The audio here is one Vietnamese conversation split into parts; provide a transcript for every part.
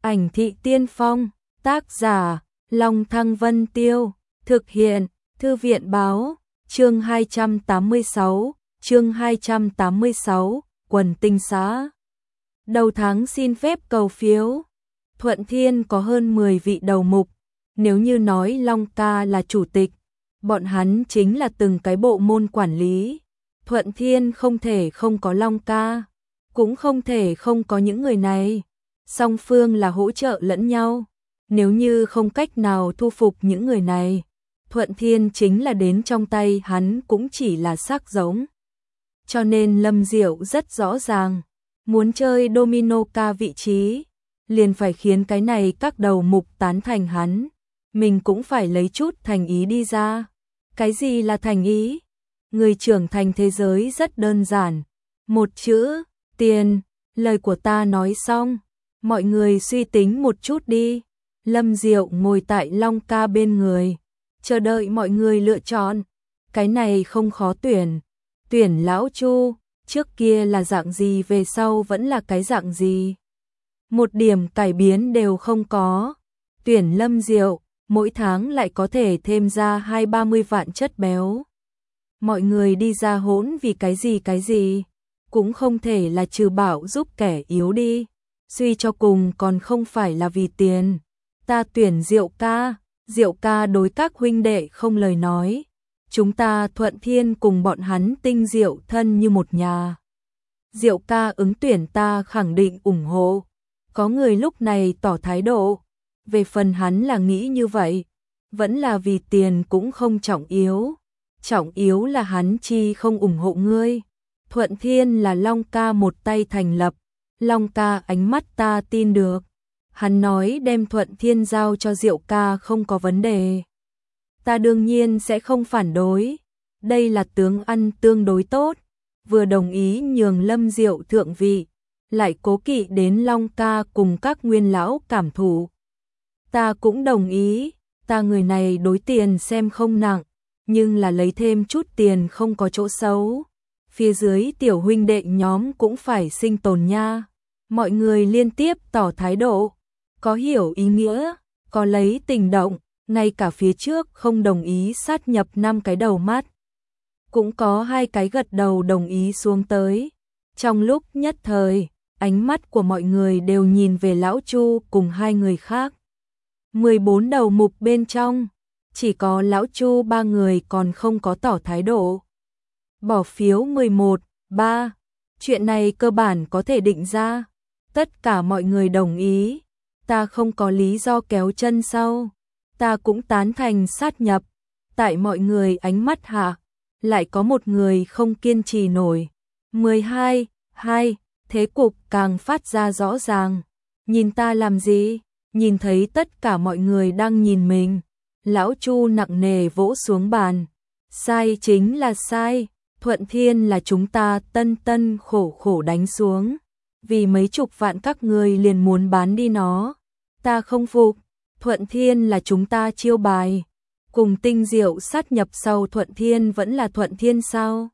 Ảnh thị tiên phong, tác giả, Long Thăng Vân Tiêu, thực hiện, Thư viện báo, chương 286, quần tinh xá. Đầu tháng xin phép cầu phiếu. Thuận Thiên có hơn 10 vị đầu mục, nếu như nói Long ca là chủ tịch, bọn hắn chính là từng cái bộ môn quản lý. Thuận Thiên không thể không có Long ca, cũng không thể không có những người này. Song phương là hỗ trợ lẫn nhau, nếu như không cách nào thu phục những người này, Thuận Thiên chính là đến trong tay hắn cũng chỉ là xác giống. Cho nên Lâm Diệu rất rõ ràng, muốn chơi domino ca vị trí, liền phải khiến cái này các đầu mục tán thành hắn, mình cũng phải lấy chút thành ý đi ra. Cái gì là thành ý? Người trưởng thành thế giới rất đơn giản, một chữ, tiền. Lời của ta nói xong, mọi người suy tính một chút đi. Lâm Diệu ngồi tại Long ca bên người, chờ đợi mọi người lựa chọn. Cái này không khó tuyển, tuyển lão Chu, trước kia là dạng gì về sau vẫn là cái dạng gì. Một điểm cải biến đều không có. Tuyển Lâm Diệu, mỗi tháng lại có thể thêm ra 20-30 vạn chất béo. Mọi người đi ra hỗn vì cái gì, cũng không thể là trừ bảo giúp kẻ yếu đi. Suy cho cùng còn không phải là vì tiền. Ta tuyển Diệu ca đối các huynh đệ không lời nói. Chúng ta Thuận Thiên cùng bọn hắn Tinh Diệu thân như một nhà. Diệu ca ứng tuyển ta khẳng định ủng hộ. Có người lúc này tỏ thái độ. Về phần hắn là nghĩ như vậy, vẫn là vì tiền cũng không trọng yếu. Trọng yếu là hắn chi không ủng hộ ngươi. Thuận Thiên là Long ca một tay thành lập. Long ca ánh mắt ta tin được. Hắn nói đem Thuận Thiên giao cho Diệu ca không có vấn đề. Ta đương nhiên sẽ không phản đối. Đây là tướng ăn tương đối tốt. Vừa đồng ý nhường Lâm Diệu thượng vị, lại cố kỵ đến Long ca cùng các nguyên lão cảm thụ. Ta cũng đồng ý, ta người này đối tiền xem không nặng, nhưng là lấy thêm chút tiền không có chỗ xấu. Phía dưới tiểu huynh đệ nhóm cũng phải sinh tồn nha. Mọi người liên tiếp tỏ thái độ, có hiểu ý nghĩa, có lấy tình động, ngay cả phía trước không đồng ý sát nhập 5 cái đầu mắt. Cũng có 2 cái gật đầu đồng ý xuống tới. Trong lúc nhất thời, ánh mắt của mọi người đều nhìn về lão Chu cùng 2 người khác. 14 đầu mục bên trong, chỉ có lão Chu 3 người còn không có tỏ thái độ. Bỏ phiếu 11-3, chuyện này cơ bản có thể định ra. Tất cả mọi người đồng ý, ta không có lý do kéo chân sau. Ta cũng tán thành sát nhập. Tại mọi người ánh mắt hạ, lại có một người không kiên trì nổi. 12-2, thế cục càng phát ra rõ ràng. Nhìn ta làm gì? Nhìn thấy tất cả mọi người đang nhìn mình, lão Chu nặng nề vỗ xuống bàn. Sai chính là sai, Thuận Thiên là chúng ta tân khổ đánh xuống. Vì mấy chục vạn các người liền muốn bán đi nó. Ta không phục, Thuận Thiên là chúng ta chiêu bài. Cùng Tinh Diệu sát nhập sau Thuận Thiên vẫn là Thuận Thiên sao?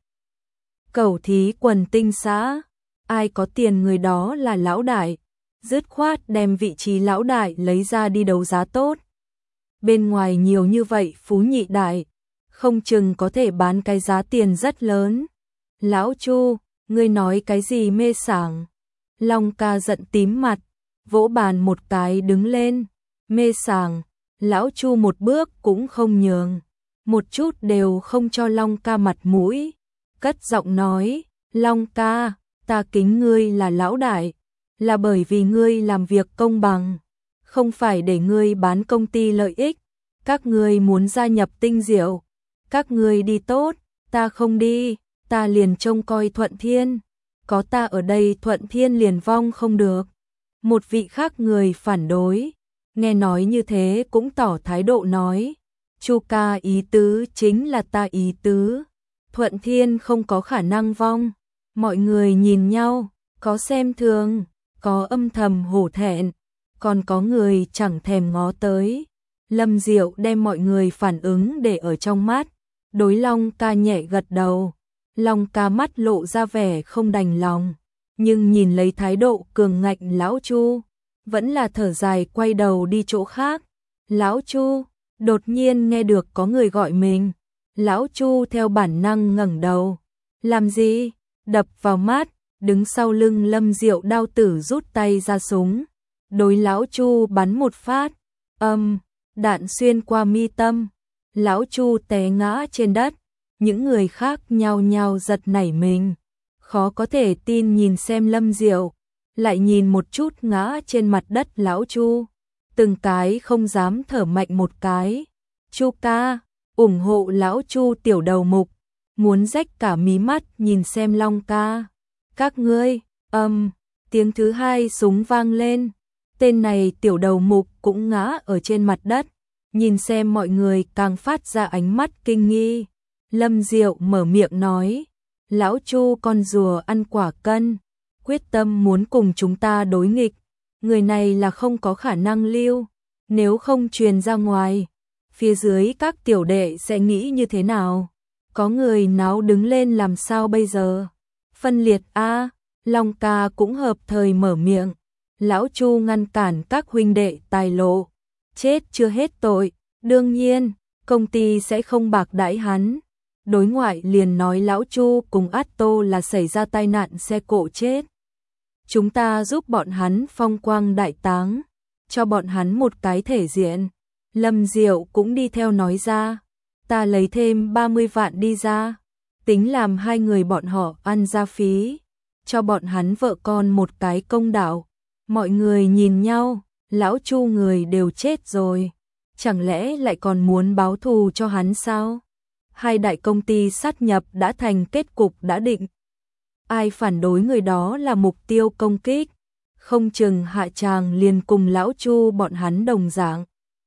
Cẩu thí quần tinh xã, ai có tiền người đó là lão đại. Dứt khoát đem vị trí lão đại lấy ra đi đấu giá tốt. Bên ngoài nhiều như vậy phú nhị đại, không chừng có thể bán cái giá tiền rất lớn. Lão Chu, ngươi nói cái gì mê sảng? Long ca giận tím mặt, vỗ bàn một cái đứng lên. Mê sảng, lão Chu một bước cũng không nhường, một chút đều không cho Long ca mặt mũi. Cất giọng nói, Long ca, ta kính ngươi là lão đại, là bởi vì ngươi làm việc công bằng, không phải để ngươi bán công ty lợi ích. Các ngươi muốn gia nhập Tinh Diệu, các ngươi đi tốt, ta không đi, ta liền trông coi Thuận Thiên. Có ta ở đây Thuận Thiên liền vong không được. Một vị khác người phản đối, nghe nói như thế cũng tỏ thái độ nói, Chu ca ý tứ chính là ta ý tứ. Thuận Thiên không có khả năng vong. Mọi người nhìn nhau, có xem thường, có âm thầm hổ thẹn, còn có người chẳng thèm ngó tới. Lâm Diệu đem mọi người phản ứng để ở trong mắt, đối Long ca nhẹ gật đầu. Long ca mắt lộ ra vẻ không đành lòng, nhưng nhìn lấy thái độ cường ngạnh lão Chu, vẫn là thở dài quay đầu đi chỗ khác. Lão Chu, đột nhiên nghe được có người gọi mình. Lão Chu theo bản năng ngẩng đầu. Làm gì? Đập vào mắt, đứng sau lưng Lâm Diệu đao tử rút tay ra súng. Đối Lão Chu bắn một phát. Đạn xuyên qua mi tâm. Lão Chu té ngã trên đất. Những người khác nhao nhao giật nảy mình. Khó có thể tin nhìn xem Lâm Diệu, lại nhìn một chút ngã trên mặt đất Lão Chu. Từng cái không dám thở mạnh một cái. Chu ca, ủng hộ Lão Chu tiểu đầu mục, muốn rách cả mí mắt nhìn xem Long ca. Các ngươi, tiếng thứ hai súng vang lên. Tên này tiểu đầu mục cũng ngã ở trên mặt đất, nhìn xem mọi người càng phát ra ánh mắt kinh nghi. Lâm Diệu mở miệng nói, Lão Chu con rùa ăn quả cân, quyết tâm muốn cùng chúng ta đối nghịch. Người này là không có khả năng lưu, nếu không truyền ra ngoài, phía dưới các tiểu đệ sẽ nghĩ như thế nào? Có người náo đứng lên làm sao bây giờ? Phân liệt a, Long ca cũng hợp thời mở miệng. Lão Chu ngăn cản các huynh đệ tài lộ. Chết chưa hết tội, đương nhiên, công ty sẽ không bạc đãi hắn. Đối ngoại liền nói Lão Chu cùng Atto là xảy ra tai nạn xe cộ chết. Chúng ta giúp bọn hắn phong quang đại táng, cho bọn hắn một cái thể diện. Lâm Diệu cũng đi theo nói ra, ta lấy thêm 30 vạn đi ra, tính làm hai người bọn họ ăn gia phí, cho bọn hắn vợ con một cái công đạo. Mọi người nhìn nhau, Lão Chu người đều chết rồi, chẳng lẽ lại còn muốn báo thù cho hắn sao? Hai đại công ty sát nhập đã thành kết cục đã định. Ai phản đối người đó là mục tiêu công kích, không chừng hạ tràng liền cùng Lão Chu bọn hắn đồng dạng.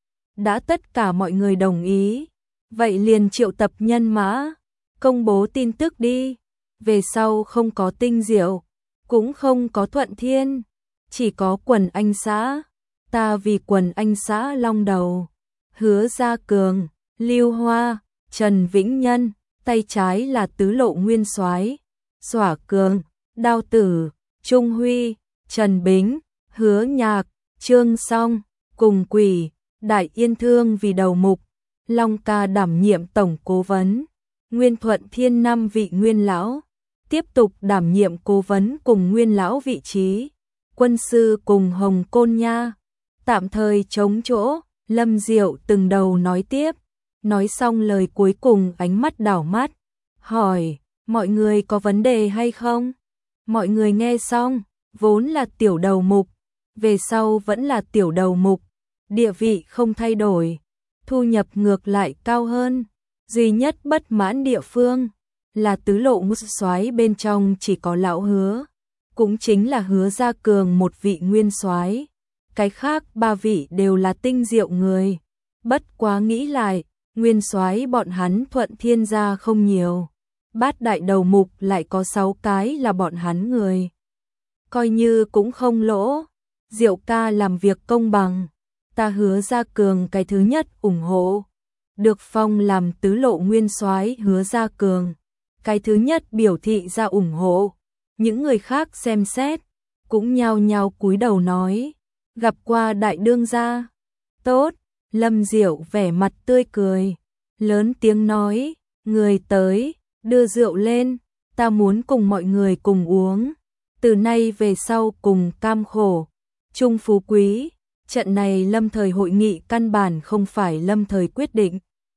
Đã tất cả mọi người đồng ý, vậy liền triệu tập nhân mã, công bố tin tức đi. Về sau không có Tinh Diệu, cũng không có Thuận Thiên, chỉ có Quần Anh xã. Ta vì Quần Anh xã long đầu, Hứa Gia Cường, Lưu Hoa, Trần Vĩnh Nhân, tay trái là tứ lộ nguyên soái, Xỏa Cường, Đao Tử, Trung Huy, Trần Bính, Hứa Nhạc, Trương Song, cùng Quỷ, Đại Yên Thương vì đầu mục, Long ca đảm nhiệm tổng cố vấn, Nguyên Thuận Thiên 5 vị nguyên lão, tiếp tục đảm nhiệm cố vấn cùng nguyên lão vị trí, quân sư cùng Hồng Côn Nha, tạm thời chống chỗ. Lâm Diệu từng đầu nói tiếp, nói xong lời cuối cùng ánh mắt đảo mắt, hỏi, mọi người có vấn đề hay không? Mọi người nghe xong, vốn là tiểu đầu mục, về sau vẫn là tiểu đầu mục, địa vị không thay đổi, thu nhập ngược lại cao hơn, duy nhất bất mãn địa phương là tứ lộ ngũ soái bên trong chỉ có lão Hứa, cũng chính là Hứa Gia Cường một vị nguyên soái, cái khác ba vị đều là Tinh Diệu người. Bất quá nghĩ lại, nguyên soái bọn hắn Thuận Thiên gia không nhiều, bát đại đầu mục lại có 6 cái là bọn hắn người, coi như cũng không lỗ. Diệu ca làm việc công bằng, ta Hứa Gia Cường cái thứ nhất ủng hộ, được phong làm tứ lộ nguyên soái. Hứa Gia Cường cái thứ nhất biểu thị ra ủng hộ. Những người khác xem xét cũng nhao nhao cúi đầu nói, gặp qua đại đương gia. Tốt. Lâm Diệu vẻ mặt tươi cười, lớn tiếng nói, người tới, đưa rượu lên, ta muốn cùng mọi người cùng uống, từ nay về sau cùng cam khổ, chung phú quý. Trận này lâm thời hội nghị căn bản không phải lâm thời quyết định,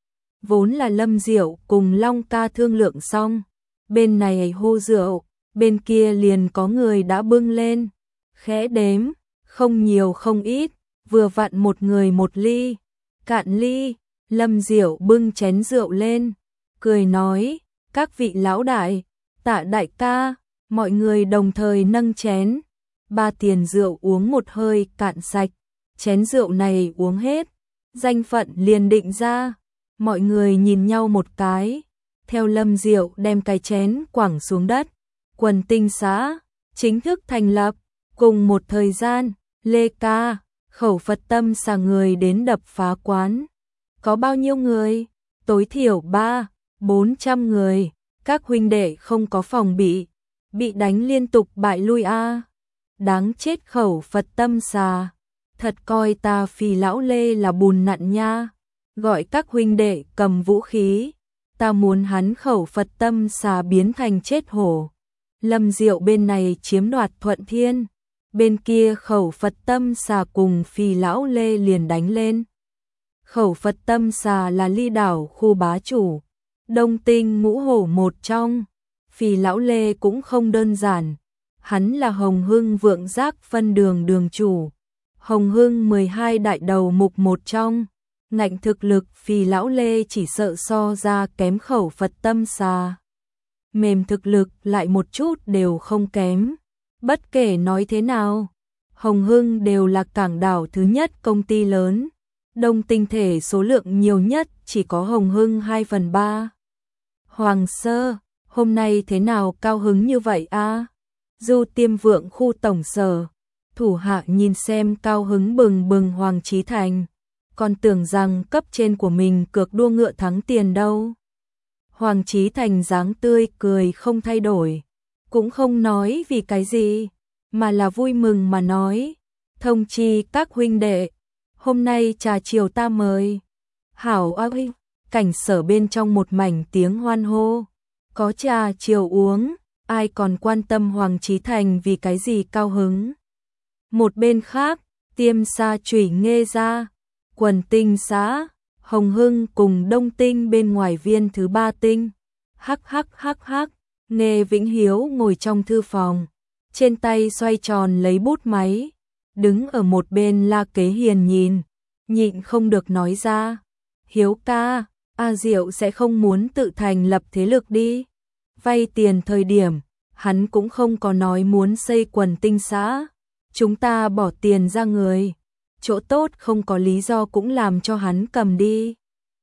vốn là Lâm Diệu cùng Long ca thương lượng xong, bên này hô rượu, bên kia liền có người đã bưng lên, khẽ đếm, không nhiều không ít, vừa vặn một người một ly. Cạn ly, Lâm Diệu bưng chén rượu lên, cười nói, các vị lão đại, Tạ đại ca, mọi người đồng thời nâng chén. 3 tiền rượu uống một hơi cạn sạch, chén rượu này uống hết, danh phận liền định ra. Mọi người nhìn nhau một cái, theo Lâm Diệu đem cái chén quẳng xuống đất. Quần Tinh xã chính thức thành lập, cùng một thời gian, Lê ca, Khẩu Phật Tâm xả người đến đập phá quán. Có bao nhiêu người? Tối thiểu 300-400 người. Các huynh đệ không có phòng bị đánh liên tục bại lui a. Đáng chết Khẩu Phật Tâm xà. thật coi ta Phì lão Lê là bùn nặn nha, gọi các huynh đệ cầm vũ khí, ta muốn hắn khẩu Phật tâm xà biến thành chết hổ. Lâm Diệu bên này chiếm đoạt Thuận Thiên, bên kia khẩu Phật tâm xà cùng Phì lão Lê liền đánh lên. Khẩu Phật tâm xà là Ly đảo khu bá chủ, Đông Tinh ngũ hổ một trong. Phì lão Lê cũng không đơn giản, hắn là Hồng Hưng Vượng Giác phân đường đường chủ, Hồng Hưng 12 đại đầu mục một trong. Ngạnh thực lực Phì lão Lê chỉ sợ so ra kém khẩu Phật tâm xà, mềm thực lực lại một chút đều không kém. Bất kể nói thế nào, Hồng Hưng đều là cảng đảo thứ nhất công ty lớn, Đông Tinh thể số lượng nhiều nhất chỉ có Hồng Hưng 2/3. Hoàng Sơ, hôm nay thế nào cao hứng như vậy a? Du Tiêm Vượng khu tổng sở, thủ hạ nhìn xem cao hứng bừng bừng Hoàng Chí Thành, còn tưởng rằng cấp trên của mình cược đua ngựa thắng tiền đâu. Hoàng Chí Thành dáng tươi cười không thay đổi, cũng không nói vì cái gì, mà là vui mừng mà nói, thông chi các huynh đệ, hôm nay trà chiều ta mời. Hảo ơi, cảnh sở bên trong một mảnh tiếng hoan hô, có trà chiều uống, ai còn quan tâm Hoàng Chí Thành vì cái gì cao hứng. Một bên khác, Tiêm Sa Chủy Nghê ra, Quần Tinh xã, Hồng Hưng cùng Đông Tinh bên ngoài viên thứ 3 tinh. Hắc, Nghê Vĩnh Hiếu ngồi trong thư phòng, trên tay xoay tròn lấy bút máy, đứng ở một bên La Kế Hiền nhìn, nhịn không được nói ra, Hiếu ca, A Diệu sẽ không muốn tự thành lập thế lực đi. Vay tiền thời điểm, hắn cũng không có nói muốn xây Quần Tinh xã, chúng ta bỏ tiền ra người, chỗ tốt không có lý do cũng làm cho hắn cầm đi.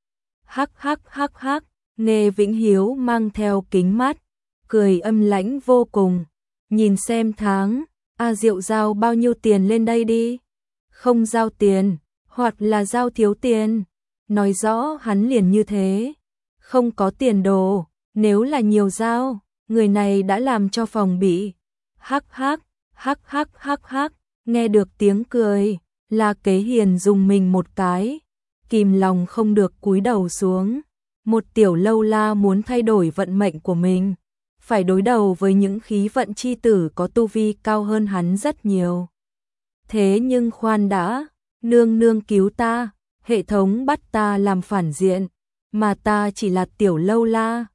Hắc, Nghê Vĩnh Hiếu mang theo kính mắt, cười âm lãnh vô cùng, nhìn xem tháng, A Diệu giao bao nhiêu tiền lên đây đi, không giao tiền, hoặc là giao thiếu tiền, nói rõ hắn liền như thế, không có tiền đồ, nếu là nhiều giao, người này đã làm cho phòng bị. Hắc, nghe được tiếng cười, La Kế Hiền dùng mình một cái, kìm lòng không được cúi đầu xuống. Một tiểu lâu la muốn thay đổi vận mệnh của mình, phải đối đầu với những khí vận chi tử có tu vi cao hơn hắn rất nhiều. Thế nhưng khoan đã, nương nương cứu ta, hệ thống bắt ta làm phản diện, mà ta chỉ là tiểu lâu la,